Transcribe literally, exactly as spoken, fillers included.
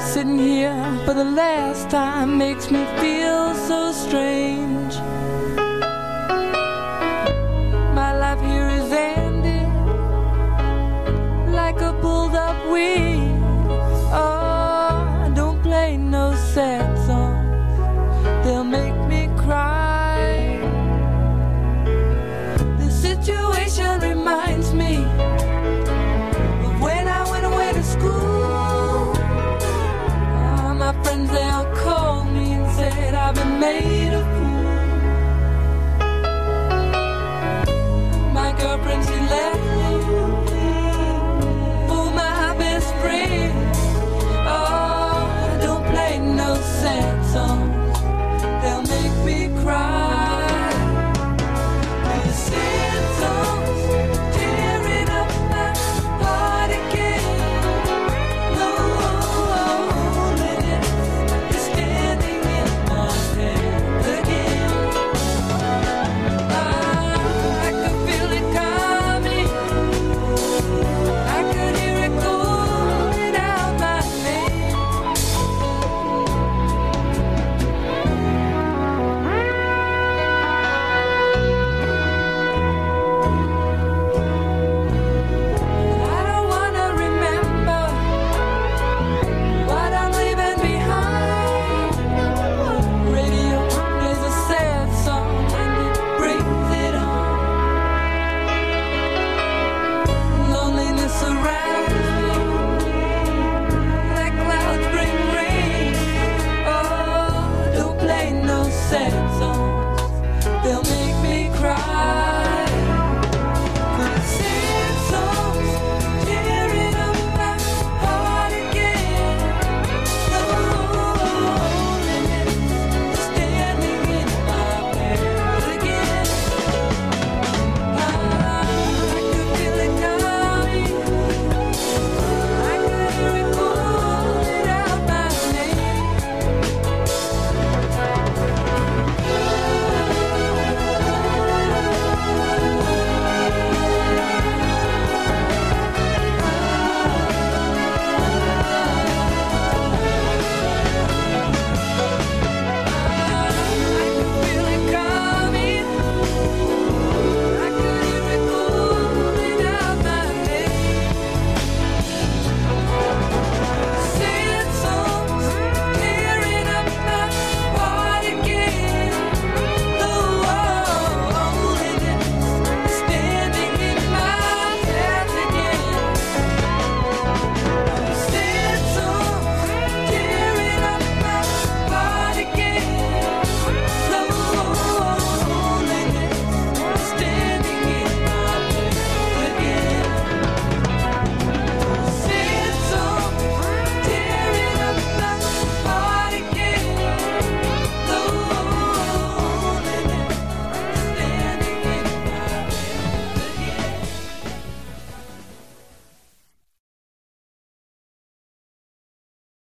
Sitting here for the last time makes me feel so strange. My life here is ending like a pulled up weed. Oh, don't play no sad songs, they'll make me cry. The situation reminds me of when I went away to school. My friends, they all called me and said I've been made